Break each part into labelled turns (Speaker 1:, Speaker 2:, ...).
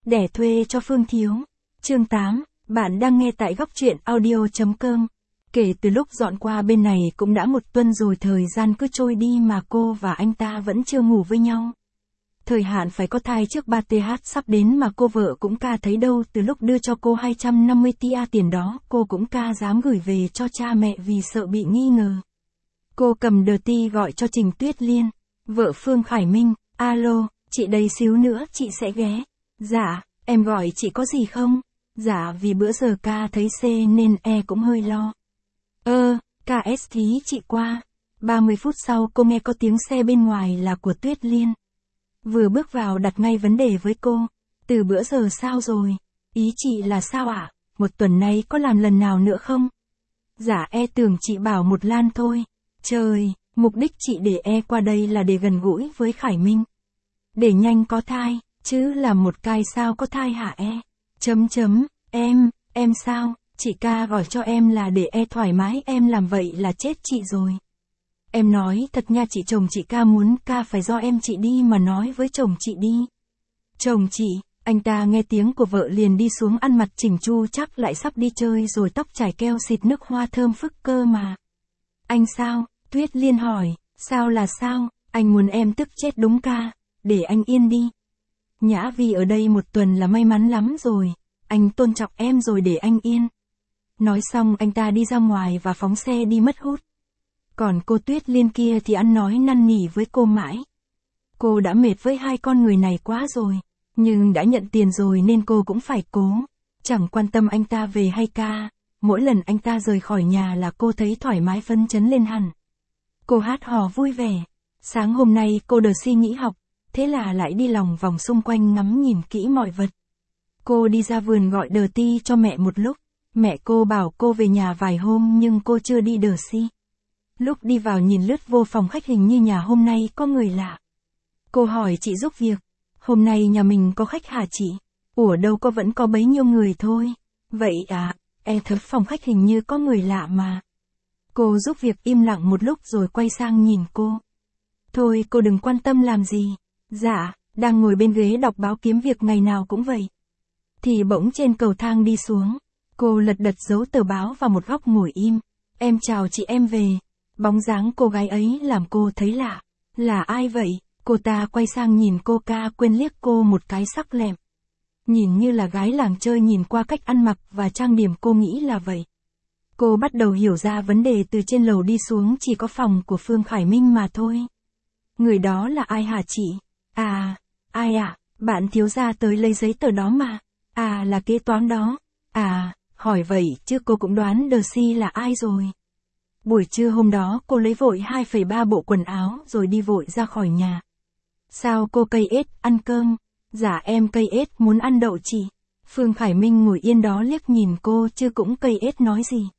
Speaker 1: Đẻ thuê cho Phương Thiếu. Chương 8, bạn đang nghe tại góc truyện audio.com. Kể từ lúc dọn qua bên này cũng đã 1 tuần rồi, thời gian cứ trôi đi mà cô và anh ta vẫn chưa ngủ với nhau. Thời hạn phải có thai trước 3th sắp đến mà cô vợ cũng ca thấy đâu. Từ lúc đưa cho cô 250 tia tiền đó, cô cũng ca dám gửi về cho cha mẹ vì sợ bị nghi ngờ. Cô cầm Dirty gọi cho Trình Tuyết Liên, vợ Phương Khải Minh. Alo, chị đây xíu nữa chị sẽ ghé. Dạ, em gọi chị có gì không? Dạ, vì bữa giờ ca thấy C nên cũng hơi lo. KS thí chị qua. 30 phút sau cô nghe có tiếng xe bên ngoài là của Tuyết Liên. Vừa bước vào đặt ngay vấn đề với cô. Từ bữa giờ sao rồi? Ý chị là sao ạ? 1 tuần nay có làm lần nào nữa không? Dạ tưởng chị bảo một lan thôi. Trời, mục đích chị để qua đây là để gần gũi với Khải Minh. Để nhanh có thai, chứ làm một cai sao có thai hả em sao? Chị ca gọi cho em là để thoải mái, em làm vậy là chết chị rồi. Em nói thật nha chị, chồng chị ca muốn ca phải do em chị đi mà nói với chồng chị đi. Chồng chị, anh ta nghe tiếng của vợ liền đi xuống ăn mặc chỉnh chu, chắc lại sắp đi chơi rồi, tóc chải keo xịt nước hoa thơm phức cơ mà. Anh sao? Tuyết Liên hỏi, sao là sao? Anh muốn em tức chết đúng ca, để anh yên đi. Nhã Vi ở đây 1 tuần là may mắn lắm rồi, anh tôn trọng em rồi để anh yên. Nói xong anh ta đi ra ngoài và phóng xe đi mất hút. Còn cô Tuyết Liên kia thì ăn nói năn nỉ với cô mãi. Cô đã mệt với 2 con người này quá rồi, nhưng đã nhận tiền rồi nên cô cũng phải cố. Chẳng quan tâm anh ta về hay ca, mỗi lần anh ta rời khỏi nhà là cô thấy thoải mái phấn chấn lên hẳn. Cô hát hò vui vẻ. Sáng hôm nay cô Dirty nghỉ học, thế là lại đi lòng vòng xung quanh ngắm nhìn kỹ mọi vật. Cô đi ra vườn gọi Dirty cho mẹ một lúc. Mẹ cô bảo cô về nhà vài hôm nhưng cô chưa đi Dirty. Lúc đi vào nhìn lướt vô phòng khách, hình như nhà hôm nay có người lạ. Cô hỏi chị giúp việc, hôm nay nhà mình có khách hả chị? Ủa đâu có, vẫn có bấy nhiêu người thôi. Vậy à, thật phòng khách hình như có người lạ mà. Cô giúp việc im lặng một lúc rồi quay sang nhìn cô. Thôi cô đừng quan tâm làm gì. Dạ, đang ngồi bên ghế đọc báo kiếm việc ngày nào cũng vậy. Thì bỗng trên cầu thang đi xuống. Cô lật đật giấu tờ báo vào một góc ngồi im. Em chào chị, em về. Bóng dáng cô gái ấy làm cô thấy lạ. Là ai vậy? Cô ta quay sang nhìn cô, ca quên liếc cô một cái sắc lẹm. Nhìn như là gái làng chơi, nhìn qua cách ăn mặc và trang điểm cô nghĩ là vậy. Cô bắt đầu hiểu ra vấn đề. Từ trên lầu đi xuống chỉ có phòng của Phương Khải Minh mà thôi. Người đó là ai hả chị? À, ai ạ? Bạn thiếu gia tới lấy giấy tờ đó mà. À, là kế toán đó. À, hỏi vậy chứ cô cũng đoán Dirty là ai rồi. Buổi trưa hôm đó cô lấy vội 2,3 bộ quần áo rồi đi vội ra khỏi nhà. Sao cô cây ăn cơm? Dạ em cây muốn ăn đậu chị. Phương Khải Minh ngồi yên đó liếc nhìn cô chứ cũng cây nói gì.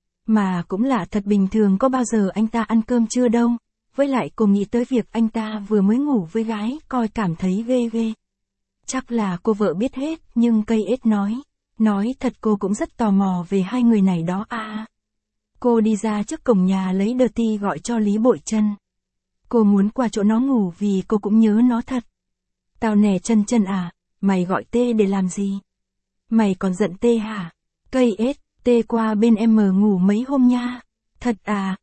Speaker 1: Mà cũng lạ thật, bình thường có bao giờ anh ta ăn cơm chưa đâu. Với lại cô nghĩ tới việc anh ta vừa mới ngủ với gái, coi cảm thấy ghê. Chắc là cô vợ biết hết, nhưng cây nói thật cô cũng rất tò mò về 2 người này đó à. Cô đi ra trước cổng nhà lấy Dirty gọi cho Lý Bội Trân. Cô muốn qua chỗ nó ngủ vì cô cũng nhớ nó thật. Tao nè Trân à, mày gọi T để làm gì? Mày còn giận T hả? Cây T qua bên em ngủ mấy hôm nha. Thật à,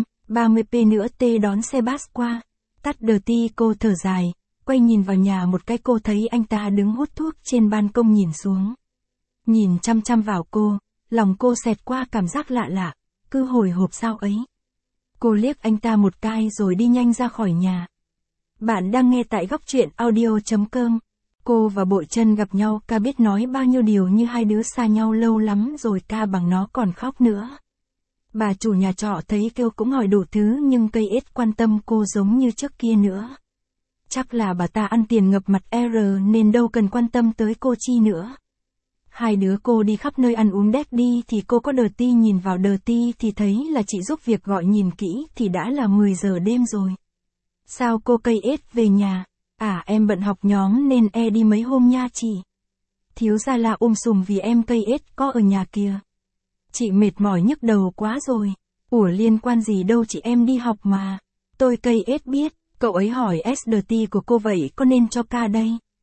Speaker 1: 30p nữa T đón xe bus qua. Tắt Dirty cô thở dài, quay nhìn vào nhà một cái, cô thấy anh ta đứng hút thuốc trên ban công nhìn xuống. Nhìn chăm chăm vào cô, lòng cô xẹt qua cảm giác lạ, cứ hồi hộp sao ấy. Cô liếc anh ta một cái rồi đi nhanh ra khỏi nhà. Bạn đang nghe tại góc truyện audio.com. Cô và Bội Trân gặp nhau, ca biết nói bao nhiêu điều như 2 đứa xa nhau lâu lắm rồi, ca bằng nó còn khóc nữa. Bà chủ nhà trọ thấy kêu cũng hỏi đủ thứ nhưng cây quan tâm cô giống như trước kia nữa. Chắc là bà ta ăn tiền ngập mặt nên đâu cần quan tâm tới cô chi nữa. 2 đứa cô đi khắp nơi ăn uống đét đi thì cô có Dirty, nhìn vào Dirty thì thấy là chị giúp việc, gọi nhìn kỹ thì đã là 10 giờ đêm rồi. Sao cô cây về nhà? À em bận học nhóm nên đi mấy hôm nha chị. Thiếu gia la sùm vì em cây có ở nhà kìa. Chị mệt mỏi nhức đầu quá rồi. Ủa liên quan gì đâu chị, em đi học mà. Tôi cây biết. Cậu ấy hỏi Dirty của cô vậy có nên cho ca đây?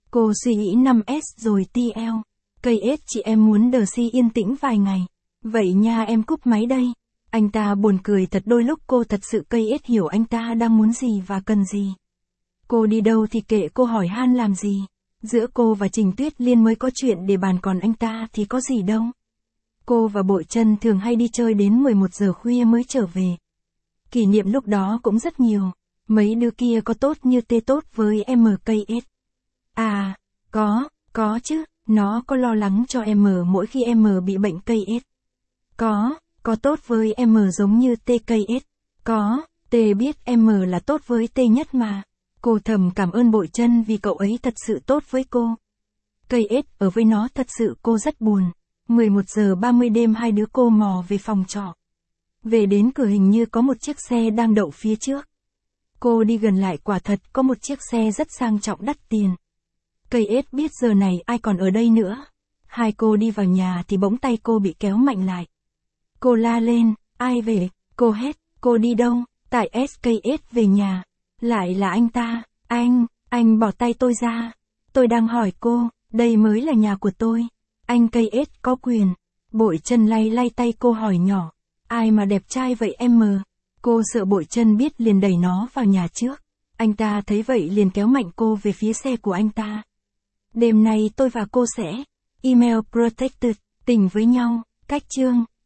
Speaker 1: Cô suy nghĩ 5S rồi TL. Cây S chị em muốn đờ si yên tĩnh vài ngày. Vậy nha em cúp máy đây. Anh ta buồn cười thật, đôi lúc cô thật sự cây S hiểu anh ta đang muốn gì và cần gì. Cô đi đâu thì kệ cô hỏi han làm gì. Giữa cô và Trình Tuyết Liên mới có chuyện để bàn, còn anh ta thì có gì đâu. Cô và Bội Chân thường hay đi chơi đến 11 giờ khuya mới trở về. Kỷ niệm lúc đó cũng rất nhiều. Mấy đứa kia có tốt như T tốt với MKS. À, có chứ, nó có lo lắng cho M mỗi khi M bị bệnh KS. Có tốt với M giống như TKS. Có, T biết M là tốt với T nhất mà. Cô thầm cảm ơn Bội Chân vì cậu ấy thật sự tốt với cô. KS ở với nó thật sự cô rất buồn. 11 giờ 30 đêm hai đứa cô mò về phòng trọ. Về đến cửa hình như có một chiếc xe đang đậu phía trước. Cô đi gần lại, quả thật có một chiếc xe rất sang trọng đắt tiền. KS biết giờ này ai còn ở đây nữa. Hai cô đi vào nhà thì bỗng tay cô bị kéo mạnh lại. Cô la lên, ai về, cô hét, cô đi đâu, tại SKS về nhà. Lại là anh ta, anh bỏ tay tôi ra. Tôi đang hỏi cô, đây mới là nhà của tôi. Anh KS có quyền. Bội Chân lay lay tay cô hỏi nhỏ, ai mà đẹp trai vậy em? Cô sợ Bội Chân biết liền đẩy nó vào nhà trước. Anh ta thấy vậy liền kéo mạnh cô về phía xe của anh ta. Đêm nay tôi và cô sẽ email protected, tình với nhau, cách chương.